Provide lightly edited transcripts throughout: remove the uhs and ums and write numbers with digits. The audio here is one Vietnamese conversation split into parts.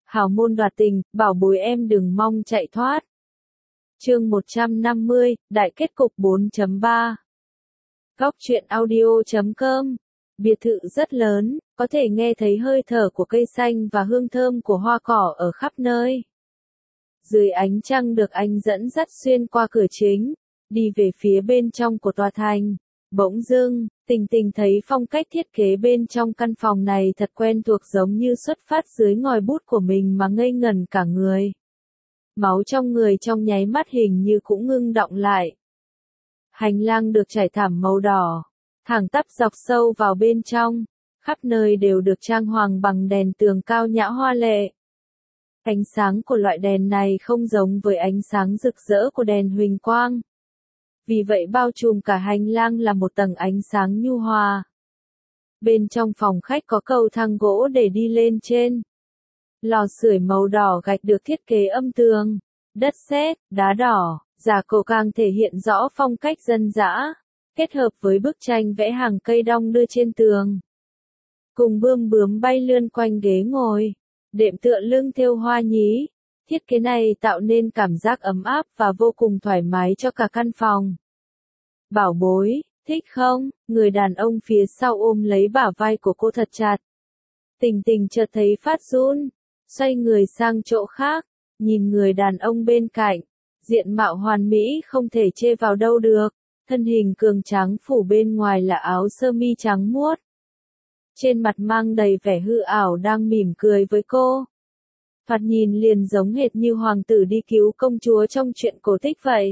Hào môn đoạt tình, bảo bối em đừng mong chạy thoát. Chương 150, Đại kết cục 4.3. Góc truyện audio.com. Biệt thự rất lớn, có thể nghe thấy hơi thở của cây xanh và hương thơm của hoa cỏ ở khắp nơi. Dưới ánh trăng được anh dẫn dắt xuyên qua cửa chính, đi về phía bên trong của tòa thành. Bỗng dưng, Tình Tình thấy phong cách thiết kế bên trong căn phòng này thật quen thuộc, giống như xuất phát dưới ngòi bút của mình, mà ngây ngẩn cả người. Máu trong người trong nháy mắt hình như cũng ngưng đọng lại. Hành lang được trải thảm màu đỏ, thẳng tắp dọc sâu vào bên trong, khắp nơi đều được trang hoàng bằng đèn tường cao nhã hoa lệ. Ánh sáng của loại đèn này không giống với ánh sáng rực rỡ của đèn huỳnh quang. Vì vậy bao trùm cả hành lang là một tầng ánh sáng nhu hòa. Bên trong phòng khách có cầu thang gỗ để đi lên trên. Lò sưởi màu đỏ gạch được thiết kế âm tường, đất sét, đá đỏ, giả cổ càng thể hiện rõ phong cách dân dã, kết hợp với bức tranh vẽ hàng cây đong đưa trên tường. Cùng bươm bướm bay lượn quanh ghế ngồi, đệm tựa lưng thêu hoa nhí. Thiết kế này tạo nên cảm giác ấm áp và vô cùng thoải mái cho cả căn phòng. Bảo bối, thích không? Người đàn ông phía sau ôm lấy bả vai của cô thật chặt. Tình Tình chợt thấy phát run, xoay người sang chỗ khác, nhìn người đàn ông bên cạnh. Diện mạo hoàn mỹ không thể chê vào đâu được, thân hình cường tráng phủ bên ngoài là áo sơ mi trắng muốt. Trên mặt mang đầy vẻ hư ảo đang mỉm cười với cô. Thoạt nhìn liền giống hệt như hoàng tử đi cứu công chúa trong truyện cổ tích vậy.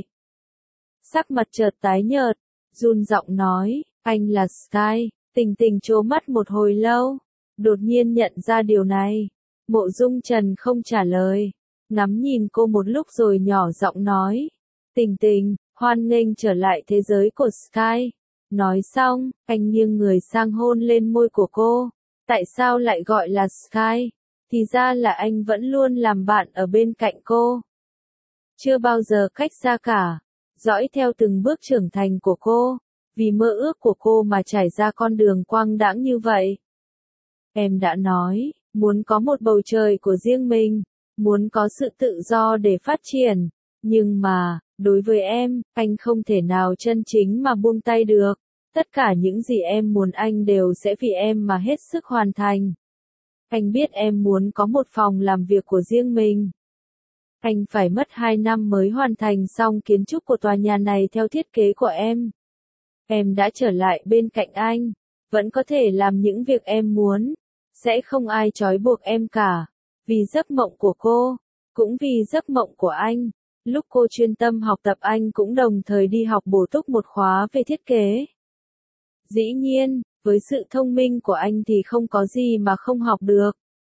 Sắc mặt chợt tái nhợt, run giọng nói, anh là Sky. Tình Tình trố mắt một hồi lâu, đột nhiên nhận ra điều này. Mộ Dung Trần không trả lời, ngắm nhìn cô một lúc rồi nhỏ giọng nói, Tình Tình, hoan nghênh trở lại thế giới của Sky. Nói xong, anh nghiêng người sang hôn lên môi của cô. Tại sao lại gọi là Sky? Thì ra là anh vẫn luôn làm bạn ở bên cạnh cô. Chưa bao giờ cách xa cả, dõi theo từng bước trưởng thành của cô, vì mơ ước của cô mà trải ra con đường quang đãng như vậy. Em đã nói, muốn có một bầu trời của riêng mình, muốn có sự tự do để phát triển, nhưng mà, đối với em, anh không thể nào chân chính mà buông tay được. Tất cả những gì em muốn anh đều sẽ vì em mà hết sức hoàn thành. Anh biết em muốn có một phòng làm việc của riêng mình. Anh phải mất 2 năm mới hoàn thành xong kiến trúc của tòa nhà này theo thiết kế của em. Em đã trở lại bên cạnh anh, vẫn có thể làm những việc em muốn, sẽ không ai trói buộc em cả, vì giấc mộng của cô, cũng vì giấc mộng của anh. Lúc cô chuyên tâm học tập anh cũng đồng thời đi học bổ túc một khóa về thiết kế. Dĩ nhiên, với sự thông minh của anh thì không có gì mà không học được.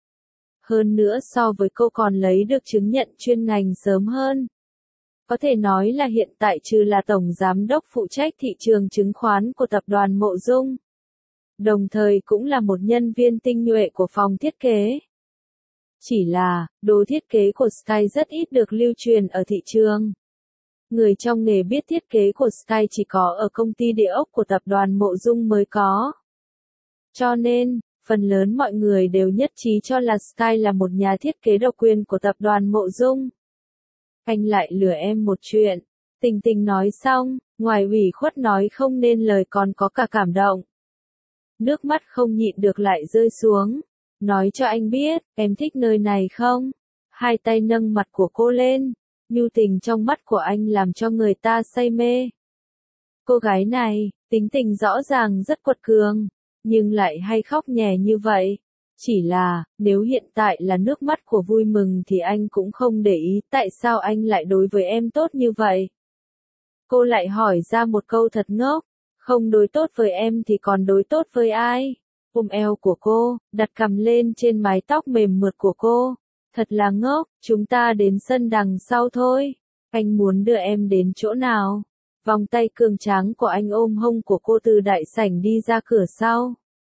Hơn nữa so với cô còn lấy được chứng nhận chuyên ngành sớm hơn. Có thể nói là hiện tại trừ là tổng giám đốc phụ trách thị trường chứng khoán của tập đoàn Mộ Dung. Đồng thời cũng là một nhân viên tinh nhuệ của phòng thiết kế. Chỉ là, đồ thiết kế của Sky rất ít được lưu truyền ở thị trường. Người trong nghề biết thiết kế của Sky chỉ có ở công ty địa ốc của tập đoàn Mộ Dung mới có. Cho nên, phần lớn mọi người đều nhất trí cho là Sky là một nhà thiết kế độc quyền của tập đoàn Mộ Dung. Anh lại lừa em một chuyện. Tình Tình nói xong, ngoài ủy khuất nói không nên lời còn có cả cảm động. Nước mắt không nhịn được lại rơi xuống. Nói cho anh biết, em thích nơi này không? Hai tay nâng mặt của cô lên. Nhu tình trong mắt của anh làm cho người ta say mê. Cô gái này, tính tình rõ ràng rất quật cường, nhưng lại hay khóc nhè như vậy. Chỉ là, nếu hiện tại là nước mắt của vui mừng thì anh cũng không để ý tại sao anh lại đối với em tốt như vậy. Cô lại hỏi ra một câu thật ngốc, không đối tốt với em thì còn đối tốt với ai? Ôm eo của cô, đặt cằm lên trên mái tóc mềm mượt của cô. Thật là ngốc, chúng ta đến sân đằng sau thôi. Anh muốn đưa em đến chỗ nào? Vòng tay cường tráng của anh ôm hông của cô từ đại sảnh đi ra cửa sau.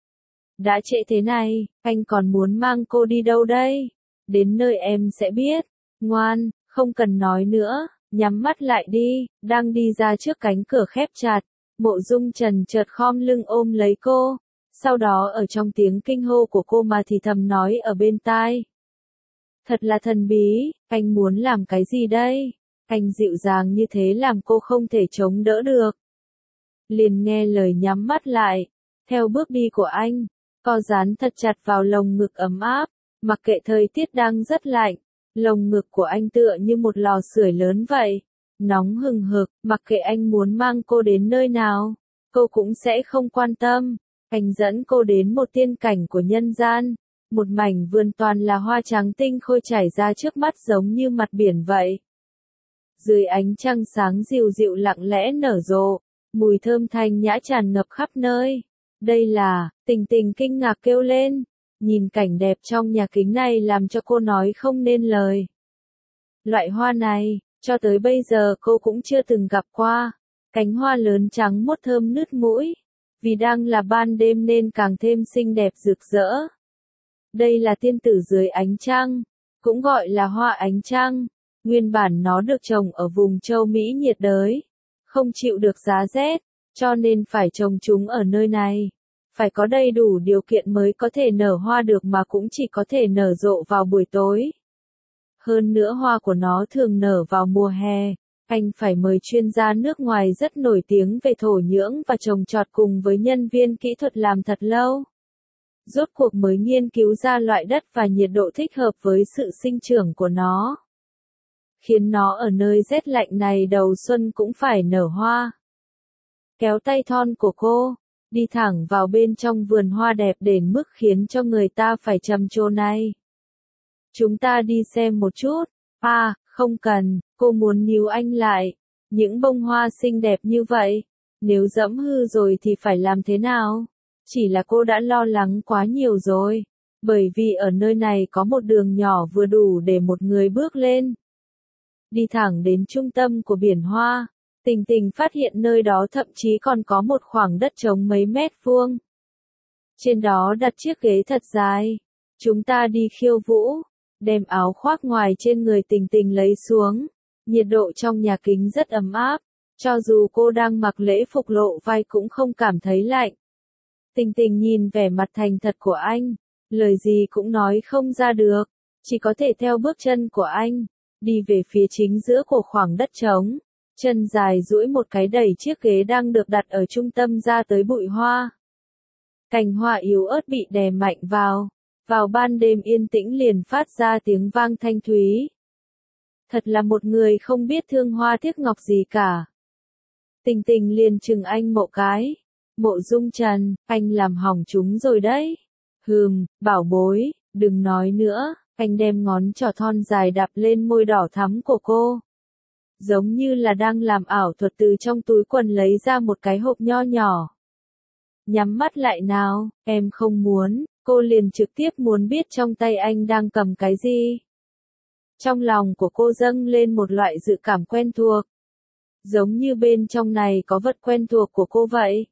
Đã trễ thế này, anh còn muốn mang cô đi đâu đây? Đến nơi em sẽ biết. Ngoan, không cần nói nữa, nhắm mắt lại đi. Đang đi ra trước cánh cửa khép chặt, Mộ Dung Trần chợt khom lưng ôm lấy cô. Sau đó ở trong tiếng kinh hô của cô mà thì thầm nói ở bên tai. Thật là thần bí, anh muốn làm cái gì đây? Anh dịu dàng như thế làm cô không thể chống đỡ được. Liền nghe lời nhắm mắt lại, theo bước đi của anh, co dán thật chặt vào lồng ngực ấm áp, mặc kệ thời tiết đang rất lạnh, lồng ngực của anh tựa như một lò sưởi lớn vậy, nóng hừng hực, mặc kệ anh muốn mang cô đến nơi nào, cô cũng sẽ không quan tâm. Anh dẫn cô đến một tiên cảnh của nhân gian, một mảnh vườn toàn là hoa trắng tinh khôi chảy ra trước mắt giống như mặt biển vậy. Dưới ánh trăng sáng dịu dịu lặng lẽ nở rộ, mùi thơm thanh nhã tràn ngập khắp nơi. Đây là, Tình Tình kinh ngạc kêu lên, nhìn cảnh đẹp trong nhà kính này làm cho cô nói không nên lời. Loại hoa này, cho tới bây giờ cô cũng chưa từng gặp qua, cánh hoa lớn trắng muốt thơm nứt mũi, vì đang là ban đêm nên càng thêm xinh đẹp rực rỡ. Đây là tiên tử dưới ánh trăng, cũng gọi là hoa ánh trăng, nguyên bản nó được trồng ở vùng châu Mỹ nhiệt đới, không chịu được giá rét, cho nên phải trồng chúng ở nơi này. Phải có đầy đủ điều kiện mới có thể nở hoa được mà cũng chỉ có thể nở rộ vào buổi tối. Hơn nữa hoa của nó thường nở vào mùa hè, anh phải mời chuyên gia nước ngoài rất nổi tiếng về thổ nhưỡng và trồng trọt cùng với nhân viên kỹ thuật làm thật lâu. Rốt cuộc mới nghiên cứu ra loại đất và nhiệt độ thích hợp với sự sinh trưởng của nó, khiến nó ở nơi rét lạnh này đầu xuân cũng phải nở hoa. Kéo tay thon của cô, đi thẳng vào bên trong vườn hoa đẹp đến mức khiến cho người ta phải trầm trồ này. Chúng ta đi xem một chút. À, không cần, cô muốn níu anh lại. Những bông hoa xinh đẹp như vậy, nếu dẫm hư rồi thì phải làm thế nào? Chỉ là cô đã lo lắng quá nhiều rồi, bởi vì ở nơi này có một đường nhỏ vừa đủ để một người bước lên. Đi thẳng đến trung tâm của biển hoa, Tình Tình phát hiện nơi đó thậm chí còn có một khoảng đất trống mấy mét vuông. Trên đó đặt chiếc ghế thật dài. Chúng ta đi khiêu vũ, đem áo khoác ngoài trên người Tình Tình lấy xuống. Nhiệt độ trong nhà kính rất ấm áp, cho dù cô đang mặc lễ phục lộ vai cũng không cảm thấy lạnh. Tình Tình nhìn vẻ mặt thành thật của anh, lời gì cũng nói không ra được, chỉ có thể theo bước chân của anh, đi về phía chính giữa của khoảng đất trống. Chân dài duỗi một cái đẩy chiếc ghế đang được đặt ở trung tâm ra tới bụi hoa. Cành hoa yếu ớt bị đè mạnh vào ban đêm yên tĩnh liền phát ra tiếng vang thanh thúy. Thật là một người không biết thương hoa tiếc ngọc gì cả. Tình Tình liền chừng anh một cái. Mộ Dung Trần, anh làm hỏng chúng rồi đấy. Bảo bối, đừng nói nữa. Anh đem ngón trỏ thon dài đạp lên môi đỏ thắm của cô. Giống như là đang làm ảo thuật từ trong túi quần lấy ra một cái hộp nho nhỏ. Nhắm mắt lại nào, em không muốn, cô liền trực tiếp muốn biết trong tay anh đang cầm cái gì. Trong lòng của cô dâng lên một loại dự cảm quen thuộc. Giống như bên trong này có vật quen thuộc của cô vậy.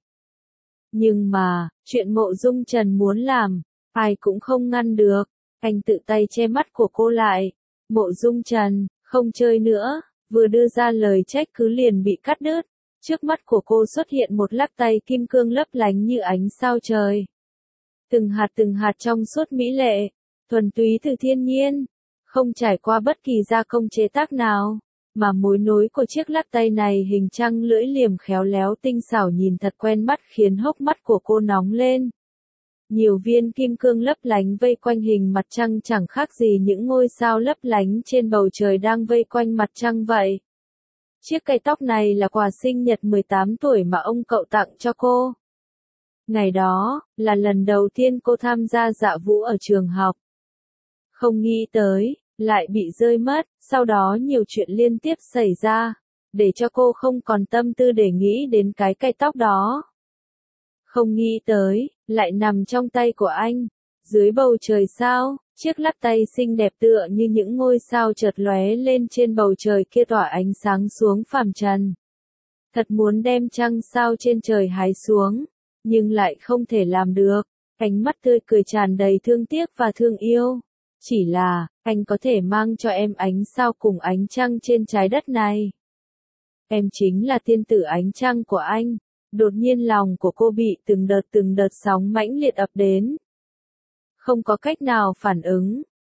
Nhưng mà, chuyện Mộ Dung Trần muốn làm, ai cũng không ngăn được. Anh tự tay che mắt của cô lại. Mộ Dung Trần, không chơi nữa. Vừa đưa ra lời trách cứ liền bị cắt đứt. Trước mắt của cô xuất hiện một lắc tay kim cương lấp lánh như ánh sao trời. Từng hạt trong suốt mỹ lệ, thuần túy từ thiên nhiên, không trải qua bất kỳ gia công chế tác nào, mà mối nối của chiếc lắc tay này hình trăng lưỡi liềm khéo léo tinh xảo nhìn thật quen mắt khiến hốc mắt của cô nóng lên. Nhiều viên kim cương lấp lánh vây quanh hình mặt trăng chẳng khác gì những ngôi sao lấp lánh trên bầu trời đang vây quanh mặt trăng vậy. Chiếc cây tóc này là quà sinh nhật 18 tuổi mà ông cậu tặng cho cô. Ngày đó, là lần đầu tiên cô tham gia dạ vũ ở trường học. Không nghĩ tới, lại bị rơi mất, sau đó nhiều chuyện liên tiếp xảy ra, để cho cô không còn tâm tư để nghĩ đến cái cây tóc đó. Không nghĩ tới, lại nằm trong tay của anh, dưới bầu trời sao, chiếc lắc tay xinh đẹp tựa như những ngôi sao chợt lóe lên trên bầu trời kia tỏa ánh sáng xuống phàm trần. Thật muốn đem trăng sao trên trời hái xuống, nhưng lại không thể làm được, ánh mắt tươi cười tràn đầy thương tiếc và thương yêu. Chỉ là, anh có thể mang cho em ánh sao cùng ánh trăng trên trái đất này. Em chính là tiên tử ánh trăng của anh. Đột nhiên lòng của cô bị từng đợt sóng mãnh liệt ập đến. Không có cách nào phản ứng,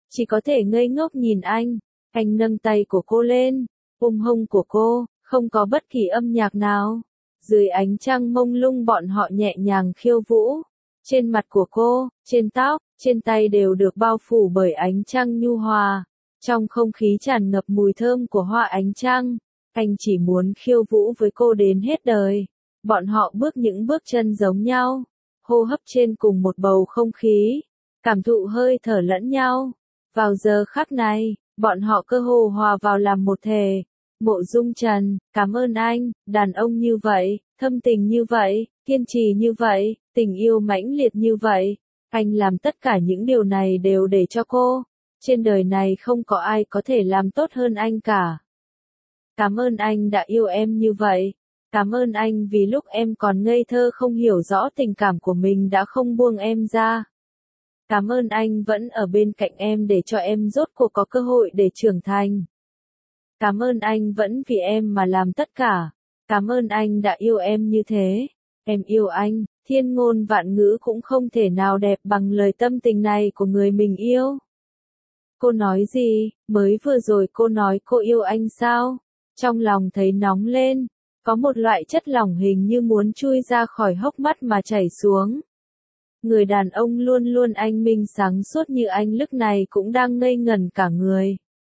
chỉ có thể ngây ngốc nhìn anh. Anh nâng tay của cô lên, ôm hông của cô, không có bất kỳ âm nhạc nào. Dưới ánh trăng mông lung bọn họ nhẹ nhàng khiêu vũ. Trên mặt của cô, trên tóc, trên tay đều được bao phủ bởi ánh trăng nhu hòa. Trong không khí tràn ngập mùi thơm của hoa ánh trăng. Anh chỉ muốn khiêu vũ với cô đến hết đời. Bọn họ bước những bước chân giống nhau, hô hấp trên cùng một bầu không khí, cảm thụ hơi thở lẫn nhau. Vào giờ khắc này, bọn họ cơ hồ hòa vào làm một thể. Mộ Dung Trần, cảm ơn anh, đàn ông như vậy, thâm tình như vậy, kiên trì như vậy, tình yêu mãnh liệt như vậy. Anh làm tất cả những điều này đều để cho cô. Trên đời này không có ai có thể làm tốt hơn anh cả. Cảm ơn anh đã yêu em như vậy. Cảm ơn anh vì lúc em còn ngây thơ không hiểu rõ tình cảm của mình đã không buông em ra. Cảm ơn anh vẫn ở bên cạnh em để cho em rốt cuộc có cơ hội để trưởng thành. Cảm ơn anh vẫn vì em mà làm tất cả. Cảm ơn anh đã yêu em như thế. Em yêu anh, thiên ngôn vạn ngữ cũng không thể nào đẹp bằng lời tâm tình này của người mình yêu. Cô nói gì? Mới vừa rồi cô nói cô yêu anh sao? Trong lòng thấy nóng lên. Có một loại chất lỏng hình như muốn chui ra khỏi hốc mắt mà chảy xuống. Người đàn ông luôn luôn anh minh sáng suốt như anh lúc này cũng đang ngây ngẩn cả người.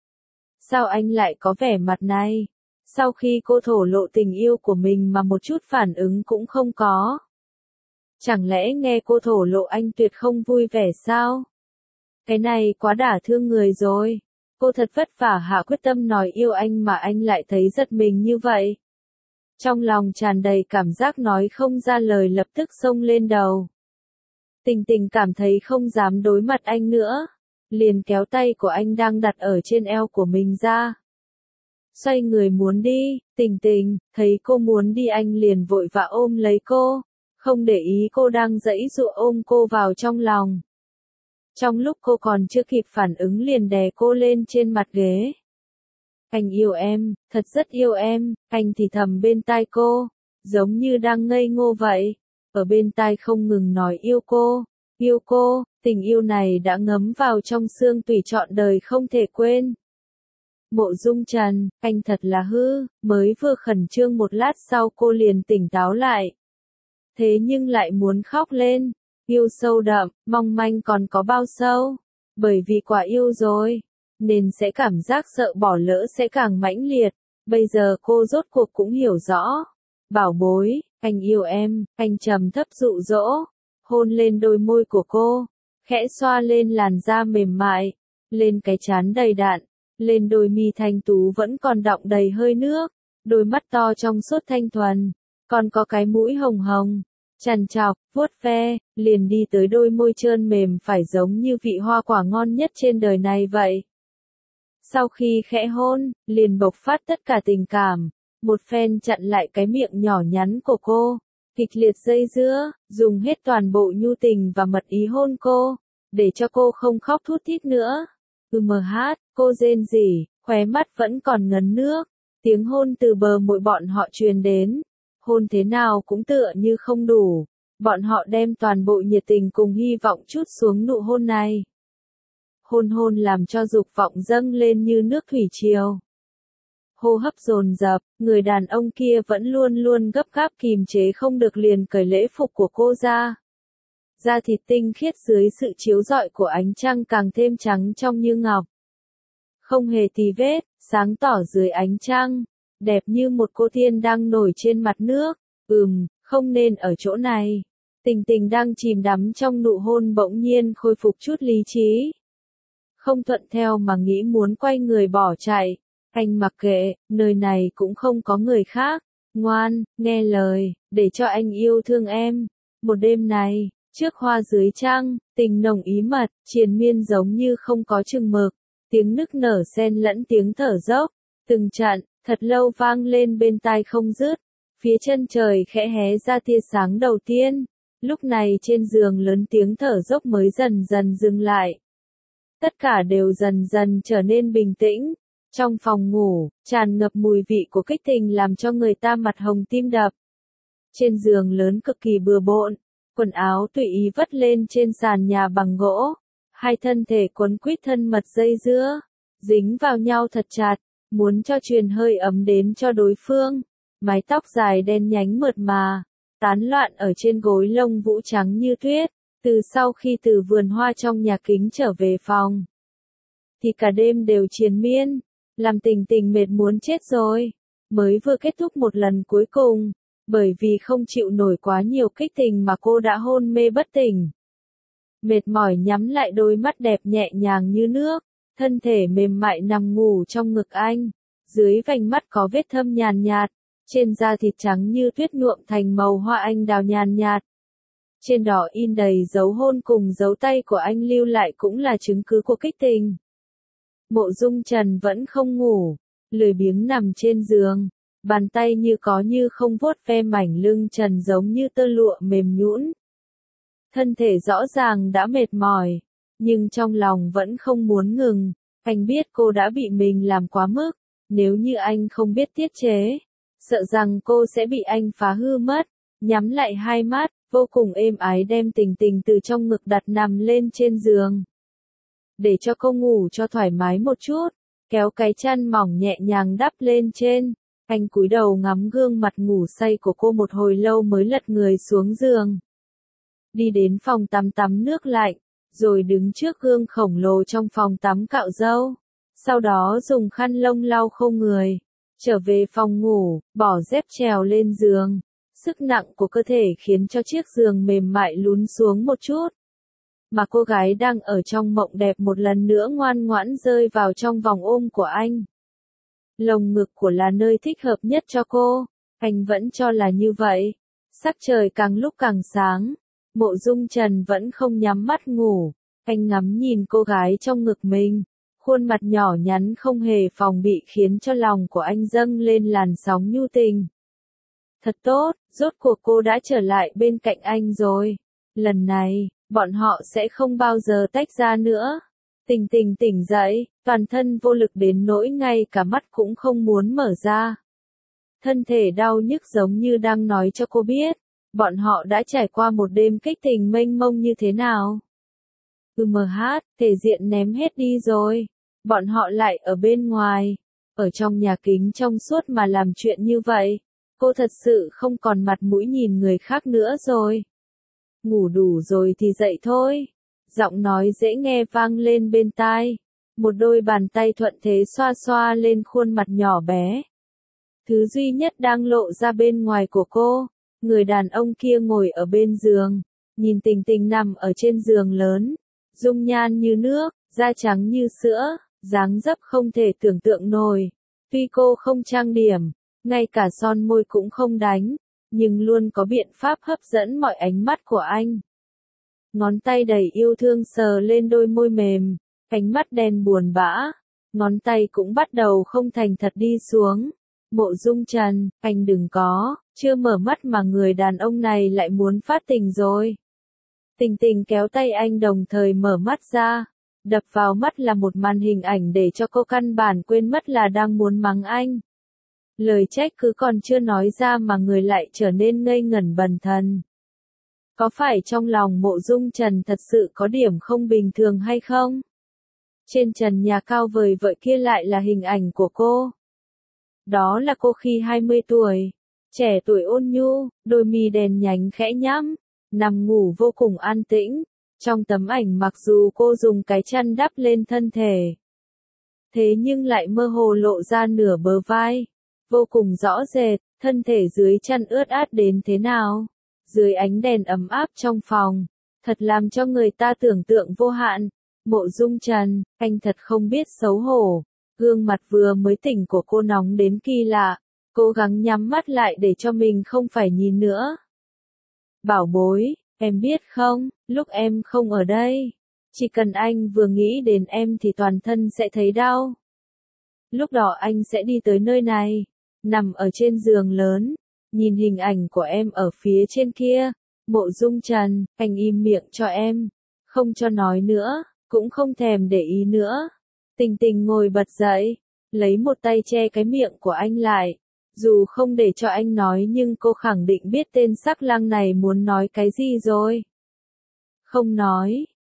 Sao anh lại có vẻ mặt này? Sau khi cô thổ lộ tình yêu của mình mà một chút phản ứng cũng không có. Chẳng lẽ nghe cô thổ lộ anh tuyệt không vui vẻ sao? Cái này quá đả thương người rồi. Cô thật vất vả hạ quyết tâm nói yêu anh mà anh lại thấy giật mình như vậy. Trong lòng tràn đầy cảm giác nói không ra lời lập tức xông lên đầu. Tình Tình cảm thấy không dám đối mặt anh nữa. Liền kéo tay của anh đang đặt ở trên eo của mình ra. Xoay người muốn đi, Tình Tình, thấy cô muốn đi anh liền vội vã ôm lấy cô. Không để ý cô đang giãy giụa ôm cô vào trong lòng. Trong lúc cô còn chưa kịp phản ứng liền đè cô lên trên mặt ghế. Anh yêu em, thật rất yêu em, anh thì thầm bên tai cô, giống như đang ngây ngô vậy. Ở bên tai không ngừng nói yêu cô, tình yêu này đã ngấm vào trong xương tủy trọn đời không thể quên. Mộ Dung Trần, anh thật là hư, mới vừa khẩn trương một lát sau cô liền tỉnh táo lại. Thế nhưng lại muốn khóc lên, yêu sâu đậm, mong manh còn có bao sâu, bởi vì quá yêu rồi, nên sẽ cảm giác sợ bỏ lỡ sẽ càng mãnh liệt, bây giờ cô rốt cuộc cũng hiểu rõ. Bảo bối, anh yêu em, anh trầm thấp dụ dỗ, hôn lên đôi môi của cô, khẽ xoa lên làn da mềm mại, lên cái trán đầy đặn, lên đôi mi thanh tú vẫn còn đọng đầy hơi nước, đôi mắt to trong suốt thanh thuần, còn có cái mũi hồng hồng, chằn chọc, vuốt ve, liền đi tới đôi môi trơn mềm phải giống như vị hoa quả ngon nhất trên đời này vậy. Sau khi khẽ hôn, liền bộc phát tất cả tình cảm, một phen chặn lại cái miệng nhỏ nhắn của cô, kịch liệt dây dưa, dùng hết toàn bộ nhu tình và mật ý hôn cô, để cho cô không khóc thút thít nữa. Cô rên rỉ, khóe mắt vẫn còn ngấn nước, tiếng hôn từ bờ môi bọn họ truyền đến. Hôn thế nào cũng tựa như không đủ, bọn họ đem toàn bộ nhiệt tình cùng hy vọng trút xuống nụ hôn này. Hôn làm cho dục vọng dâng lên như nước thủy triều. Hô hấp dồn dập, người đàn ông kia vẫn luôn luôn gấp gáp kìm chế không được liền cởi lễ phục của cô ra. Da thịt tinh khiết dưới sự chiếu rọi của ánh trăng càng thêm trắng trong như ngọc. Không hề tì vết, sáng tỏ dưới ánh trăng, đẹp như một cô tiên đang nổi trên mặt nước. Không nên ở chỗ này. Tình Tình đang chìm đắm trong nụ hôn bỗng nhiên khôi phục chút lý trí. Không thuận theo mà nghĩ muốn quay người bỏ chạy. Anh mặc kệ, nơi này cũng không có người khác. Ngoan, nghe lời, để cho anh yêu thương em. Một đêm này, trước hoa dưới trăng, tình nồng ý mật, triền miên giống như không có chừng mực. Tiếng nức nở xen lẫn tiếng thở dốc. Từng trận, thật lâu vang lên bên tai không dứt. Phía chân trời khẽ hé ra tia sáng đầu tiên. Lúc này trên giường lớn tiếng thở dốc mới dần dần dừng lại. Tất cả đều dần dần trở nên bình tĩnh. Trong phòng ngủ, tràn ngập mùi vị của kích tình làm cho người ta mặt hồng tim đập. Trên giường lớn cực kỳ bừa bộn, quần áo tùy ý vất lên trên sàn nhà bằng gỗ. Hai thân thể quấn quýt thân mật dây dưa, dính vào nhau thật chặt, muốn cho truyền hơi ấm đến cho đối phương. Mái tóc dài đen nhánh mượt mà, tán loạn ở trên gối lông vũ trắng như tuyết. Từ sau khi từ vườn hoa trong nhà kính trở về phòng, thì cả đêm đều triền miên, làm Tình Tình mệt muốn chết rồi. Mới vừa kết thúc một lần cuối cùng, bởi vì không chịu nổi quá nhiều kích tình mà cô đã hôn mê bất tỉnh. Mệt mỏi nhắm lại đôi mắt đẹp nhẹ nhàng như nước, thân thể mềm mại nằm ngủ trong ngực anh. Dưới vành mắt có vết thâm nhàn nhạt, trên da thịt trắng như tuyết nhuộm thành màu hoa anh đào nhàn nhạt. Trên đó in đầy dấu hôn cùng dấu tay của anh lưu lại cũng là chứng cứ của kích tình. Mộ Dung Trần vẫn không ngủ, lười biếng nằm trên giường, bàn tay như có như không vuốt ve mảnh lưng trần giống như tơ lụa mềm nhũn. Thân thể rõ ràng đã mệt mỏi, nhưng trong lòng vẫn không muốn ngừng. Anh biết cô đã bị mình làm quá mức, nếu như anh không biết tiết chế, sợ rằng cô sẽ bị anh phá hư mất. Nhắm lại hai mắt, vô cùng êm ái đem Tình Tình từ trong ngực đặt nằm lên trên giường. Để cho cô ngủ cho thoải mái một chút, kéo cái chăn mỏng nhẹ nhàng đắp lên trên. Anh cúi đầu ngắm gương mặt ngủ say của cô một hồi lâu mới lật người xuống giường. Đi đến phòng tắm tắm nước lạnh, rồi đứng trước gương khổng lồ trong phòng tắm cạo râu. Sau đó dùng khăn lông lau khô người, trở về phòng ngủ, bỏ dép trèo lên giường. Sức nặng của cơ thể khiến cho chiếc giường mềm mại lún xuống một chút. Mà cô gái đang ở trong mộng đẹp một lần nữa ngoan ngoãn rơi vào trong vòng ôm của anh. Lồng ngực của là nơi thích hợp nhất cho cô, anh vẫn cho là như vậy. Sắc trời càng lúc càng sáng, Mộ Dung Trần vẫn không nhắm mắt ngủ, anh ngắm nhìn cô gái trong ngực mình. Khuôn mặt nhỏ nhắn không hề phòng bị khiến cho lòng của anh dâng lên làn sóng nhu tình. Thật tốt, rốt cuộc cô đã trở lại bên cạnh anh rồi. Lần này, bọn họ sẽ không bao giờ tách ra nữa. Tình Tình tỉnh dậy, toàn thân vô lực đến nỗi ngay cả mắt cũng không muốn mở ra. Thân thể đau nhức giống như đang nói cho cô biết, bọn họ đã trải qua một đêm kích tình mênh mông như thế nào. Thể diện ném hết đi rồi. Bọn họ lại ở bên ngoài, ở trong nhà kính trong suốt mà làm chuyện như vậy. Cô thật sự không còn mặt mũi nhìn người khác nữa rồi. Ngủ đủ rồi thì dậy thôi. Giọng nói dễ nghe vang lên bên tai. Một đôi bàn tay thuận thế xoa xoa lên khuôn mặt nhỏ bé. Thứ duy nhất đang lộ ra bên ngoài của cô, người đàn ông kia ngồi ở bên giường, nhìn Tình Tình nằm ở trên giường lớn, dung nhan như nước, da trắng như sữa, dáng dấp không thể tưởng tượng nổi. Tuy cô không trang điểm, ngay cả son môi cũng không đánh, nhưng luôn có biện pháp hấp dẫn mọi ánh mắt của anh. Ngón tay đầy yêu thương sờ lên đôi môi mềm, ánh mắt đen buồn bã, ngón tay cũng bắt đầu không thành thật đi xuống. Mộ Dung Trần, anh đừng có, chưa mở mắt mà người đàn ông này lại muốn phát tình rồi. Tình Tình kéo tay anh đồng thời mở mắt ra, đập vào mắt là một màn hình ảnh để cho cô căn bản quên mất là đang muốn mắng anh. Lời trách cứ còn chưa nói ra mà người lại trở nên ngây ngẩn bần thần. Có phải trong lòng Mộ Dung Trần thật sự có điểm không bình thường hay không? Trên trần nhà cao vời vợi kia lại là hình ảnh của cô. Đó là cô khi 20 tuổi, trẻ tuổi ôn nhu, đôi mi đèn nhánh khẽ nhắm, nằm ngủ vô cùng an tĩnh. Trong tấm ảnh mặc dù cô dùng cái chăn đắp lên thân thể, thế nhưng lại mơ hồ lộ ra nửa bờ vai, vô cùng rõ rệt, thân thể dưới chăn ướt át đến thế nào. Dưới ánh đèn ấm áp trong phòng, thật làm cho người ta tưởng tượng vô hạn. Mộ Dung Trần, anh thật không biết xấu hổ. Gương mặt vừa mới tỉnh của cô nóng đến kỳ lạ, cố gắng nhắm mắt lại để cho mình không phải nhìn nữa. Bảo bối, em biết không, lúc em không ở đây, chỉ cần anh vừa nghĩ đến em thì toàn thân sẽ thấy đau. Lúc đó anh sẽ đi tới nơi này, nằm ở trên giường lớn, nhìn hình ảnh của em ở phía trên kia. Mộ Dung Trần, anh im miệng cho em, không cho nói nữa, cũng không thèm để ý nữa. Tình Tình ngồi bật dậy, lấy một tay che cái miệng của anh lại. Dù không để cho anh nói nhưng cô khẳng định biết tên sắc lang này muốn nói cái gì rồi. Không nói,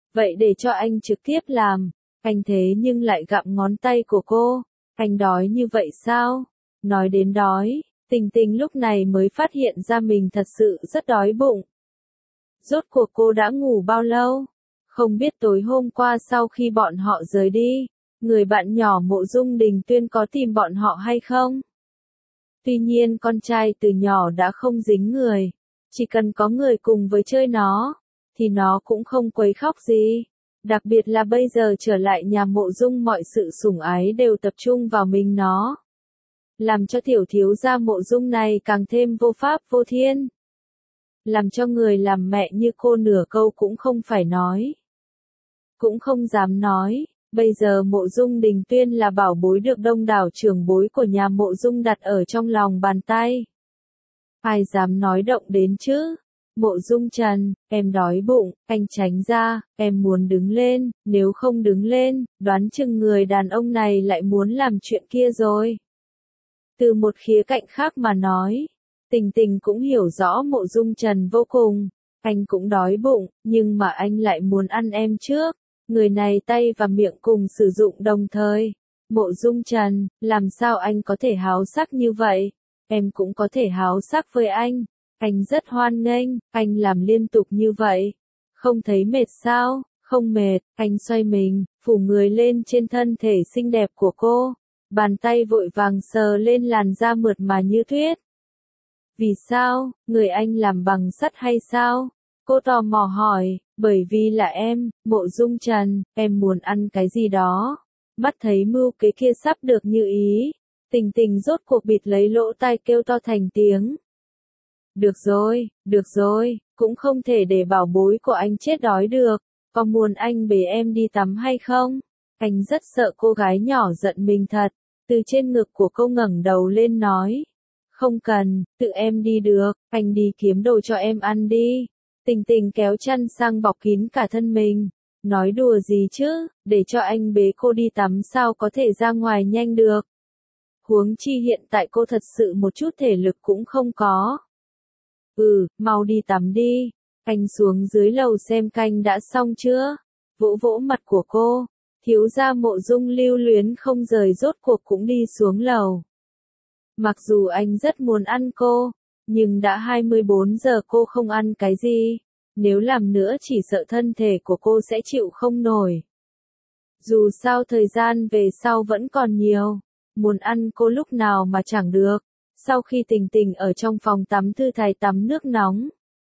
Vậy để cho anh trực tiếp làm. Anh thế nhưng lại gặm ngón tay của cô. Anh đói như vậy sao? Nói đến đói, Tình Tình lúc này mới phát hiện ra mình thật sự rất đói bụng. Rốt cuộc cô đã ngủ bao lâu? Không biết tối hôm qua sau khi bọn họ rời đi, người bạn nhỏ Mộ Dung Đình Tuyên có tìm bọn họ hay không? Tuy nhiên con trai từ nhỏ đã không dính người, chỉ cần có người cùng với chơi nó, thì nó cũng không quấy khóc gì. Đặc biệt là bây giờ trở lại nhà Mộ Dung mọi sự sủng ái đều tập trung vào mình nó. Làm cho tiểu thiếu gia Mộ Dung này càng thêm vô pháp vô thiên. Làm cho người làm mẹ như cô nửa câu cũng không phải nói. Cũng không dám nói, bây giờ Mộ Dung Đình Tuyên là bảo bối được đông đảo trưởng bối của nhà Mộ Dung đặt ở trong lòng bàn tay. Ai dám nói động đến chứ? Mộ Dung Trần, em đói bụng, anh tránh ra, em muốn đứng lên, nếu không đứng lên, đoán chừng người đàn ông này lại muốn làm chuyện kia rồi. Từ một khía cạnh khác mà nói, Tình Tình cũng hiểu rõ Mộ Dung Trần vô cùng, anh cũng đói bụng, nhưng mà anh lại muốn ăn em trước. Người này tay và miệng cùng sử dụng đồng thời. Mộ Dung Trần, làm sao anh có thể háo sắc như vậy? Em cũng có thể háo sắc với anh. Anh rất hoan nghênh, anh làm liên tục như vậy. Không thấy mệt sao? Không mệt, anh xoay mình, phủ người lên trên thân thể xinh đẹp của cô. Bàn tay vội vàng sờ lên làn da mượt mà như tuyết. Vì sao, người anh làm bằng sắt hay sao? Cô tò mò hỏi, bởi vì là em, Mộ Dung Trần, em muốn ăn cái gì đó. Mắt thấy mưu kế kia sắp được như ý. Tình Tình rốt cuộc bịt lấy lỗ tai kêu to thành tiếng. Được rồi, cũng không thể để bảo bối của anh chết đói được. Có muốn anh bế em đi tắm hay không? Anh rất sợ cô gái nhỏ giận mình thật. Từ trên ngực của cô ngẩng đầu lên nói. Không cần, tự em đi được, anh đi kiếm đồ cho em ăn đi. Tình Tình kéo chăn sang bọc kín cả thân mình. Nói đùa gì chứ, để cho anh bế cô đi tắm sao có thể ra ngoài nhanh được. Huống chi hiện tại cô thật sự một chút thể lực cũng không có. Mau đi tắm đi. Anh xuống dưới lầu xem canh đã xong chưa. Vỗ vỗ mặt của cô. Thiếu gia Mộ Dung lưu luyến không rời rốt cuộc cũng đi xuống lầu. Mặc dù anh rất muốn ăn cô, nhưng đã 24 giờ cô không ăn cái gì. Nếu làm nữa chỉ sợ thân thể của cô sẽ chịu không nổi. Dù sao thời gian về sau vẫn còn nhiều. Muốn ăn cô lúc nào mà chẳng được. Sau khi Tình Tình ở trong phòng tắm thư thái tắm nước nóng.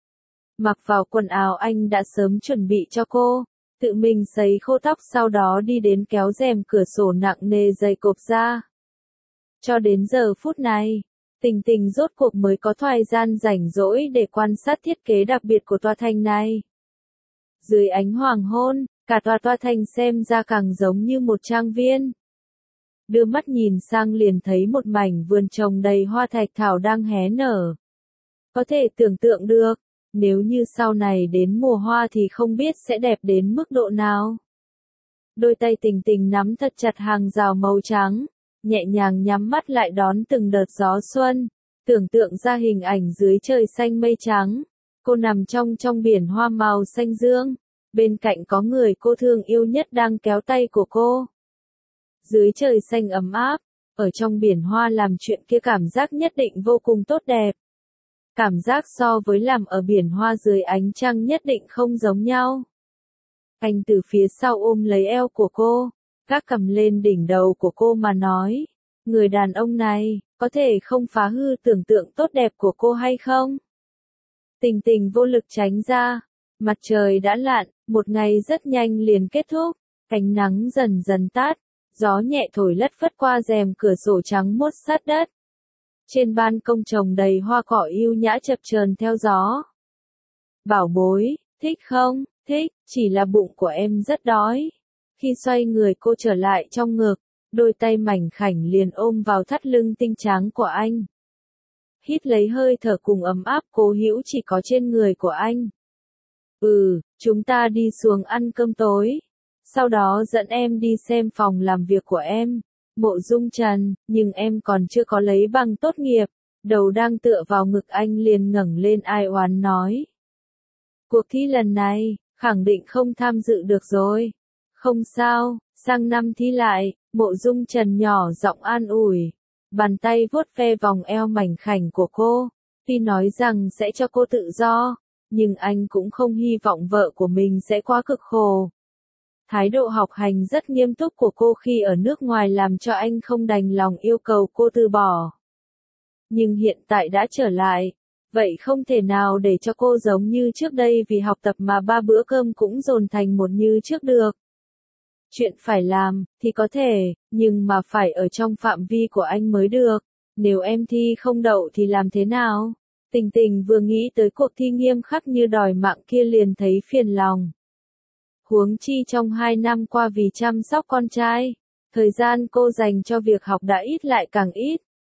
Mặc vào quần áo anh đã sớm chuẩn bị cho cô. Tự mình sấy khô tóc sau đó đi đến kéo rèm cửa sổ nặng nề dày cộp ra. Cho đến giờ phút này, Tình Tình rốt cuộc mới có thời gian rảnh rỗi để quan sát thiết kế đặc biệt của tòa thành này. Dưới ánh hoàng hôn, cả tòa thành xem ra càng giống như một trang viên. Đưa mắt nhìn sang liền thấy một mảnh vườn trồng đầy hoa thạch thảo đang hé nở. Có thể tưởng tượng được, nếu như sau này đến mùa hoa thì không biết sẽ đẹp đến mức độ nào. Đôi tay Tình Tình nắm thật chặt hàng rào màu trắng, nhẹ nhàng nhắm mắt lại đón từng đợt gió xuân, tưởng tượng ra hình ảnh dưới trời xanh mây trắng. Cô nằm trong biển hoa màu xanh dương, bên cạnh có người cô thương yêu nhất đang kéo tay của cô. Dưới trời xanh ấm áp, ở trong biển hoa làm chuyện kia cảm giác nhất định vô cùng tốt đẹp. Cảm giác so với làm ở biển hoa dưới ánh trăng nhất định không giống nhau. Anh từ phía sau ôm lấy eo của cô, gác cầm lên đỉnh đầu của cô mà nói, người đàn ông này, có thể không phá hư tưởng tượng tốt đẹp của cô hay không? Tình Tình vô lực tránh ra, mặt trời đã lặn, một ngày rất nhanh liền kết thúc, ánh nắng dần dần tắt, gió nhẹ thổi lất phất qua rèm cửa sổ trắng muốt sát đất. Trên ban công trồng đầy hoa cỏ yêu nhã chập chờn theo gió. Bảo bối, thích không? Thích, chỉ là bụng của em rất đói. Khi xoay người cô trở lại trong ngực, đôi tay mảnh khảnh liền ôm vào thắt lưng tinh tráng của anh. Hít lấy hơi thở cùng ấm áp cố hữu chỉ có trên người của anh. Chúng ta đi xuống ăn cơm tối. Sau đó dẫn em đi xem phòng làm việc của em. Mộ Dung Trần, nhưng em còn chưa có lấy bằng tốt nghiệp. Đầu đang tựa vào ngực anh liền ngẩng lên ai oán nói. Cuộc thi lần này, khẳng định không tham dự được rồi. Không sao, sang năm thi lại, Mộ Dung Trần nhỏ giọng an ủi. Bàn tay vuốt ve vòng eo mảnh khảnh của cô. Tuy nói rằng sẽ cho cô tự do, nhưng anh cũng không hy vọng vợ của mình sẽ quá cực khổ. Thái độ học hành rất nghiêm túc của cô khi ở nước ngoài làm cho anh không đành lòng yêu cầu cô từ bỏ. Nhưng hiện tại đã trở lại, vậy không thể nào để cho cô giống như trước đây vì học tập mà 3 bữa cơm cũng dồn thành một như trước được. Chuyện phải làm, thì có thể, nhưng mà phải ở trong phạm vi của anh mới được. Nếu em thi không đậu thì làm thế nào? Tình Tình vừa nghĩ tới cuộc thi nghiêm khắc như đòi mạng kia liền thấy phiền lòng. Huống chi trong 2 năm qua vì chăm sóc con trai, thời gian cô dành cho việc học đã ít lại càng ít.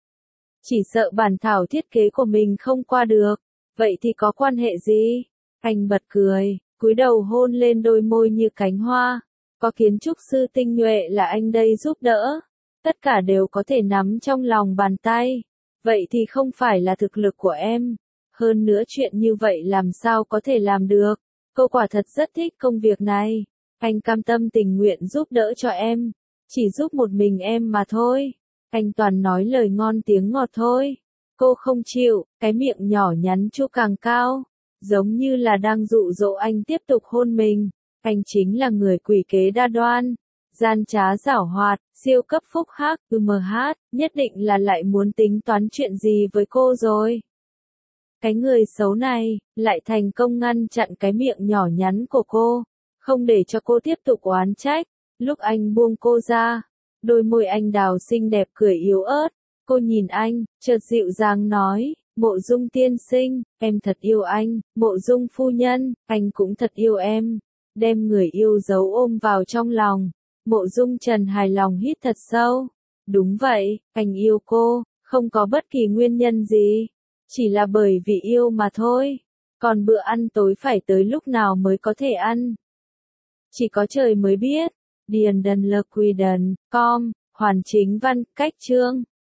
Chỉ sợ bản thảo thiết kế của mình không qua được, vậy thì có quan hệ gì? Anh bật cười, cúi đầu hôn lên đôi môi như cánh hoa. Có kiến trúc sư tinh nhuệ là anh đây giúp đỡ. Tất cả đều có thể nắm trong lòng bàn tay. Vậy thì không phải là thực lực của em. Hơn nữa chuyện như vậy làm sao có thể làm được. Cô quả thật rất thích công việc này. Anh cam tâm tình nguyện giúp đỡ cho em. Chỉ giúp một mình em mà thôi. Anh toàn nói lời ngon tiếng ngọt thôi. Cô không chịu, cái miệng nhỏ nhắn chu càng cao. Giống như là đang dụ dỗ anh tiếp tục hôn mình. Anh chính là người quỷ kế đa đoan, gian trá giảo hoạt, siêu cấp phúc hắc, nhất định là lại muốn tính toán chuyện gì với cô rồi. Cái người xấu này, lại thành công ngăn chặn cái miệng nhỏ nhắn của cô, không để cho cô tiếp tục oán trách. Lúc anh buông cô ra, đôi môi anh đào xinh đẹp cười yếu ớt, cô nhìn anh, chợt dịu dàng nói, Mộ Dung tiên sinh, em thật yêu anh, Mộ Dung phu nhân, anh cũng thật yêu em. Đem người yêu dấu ôm vào trong lòng. Mộ Dung Trần hài lòng hít thật sâu. Đúng vậy, anh yêu cô, không có bất kỳ nguyên nhân gì. Chỉ là bởi vì yêu mà thôi. Còn bữa ăn tối phải tới lúc nào mới có thể ăn? Chỉ có trời mới biết. Điền Đần Lờ Quy Đần, com, hoàn chính văn, cách chương.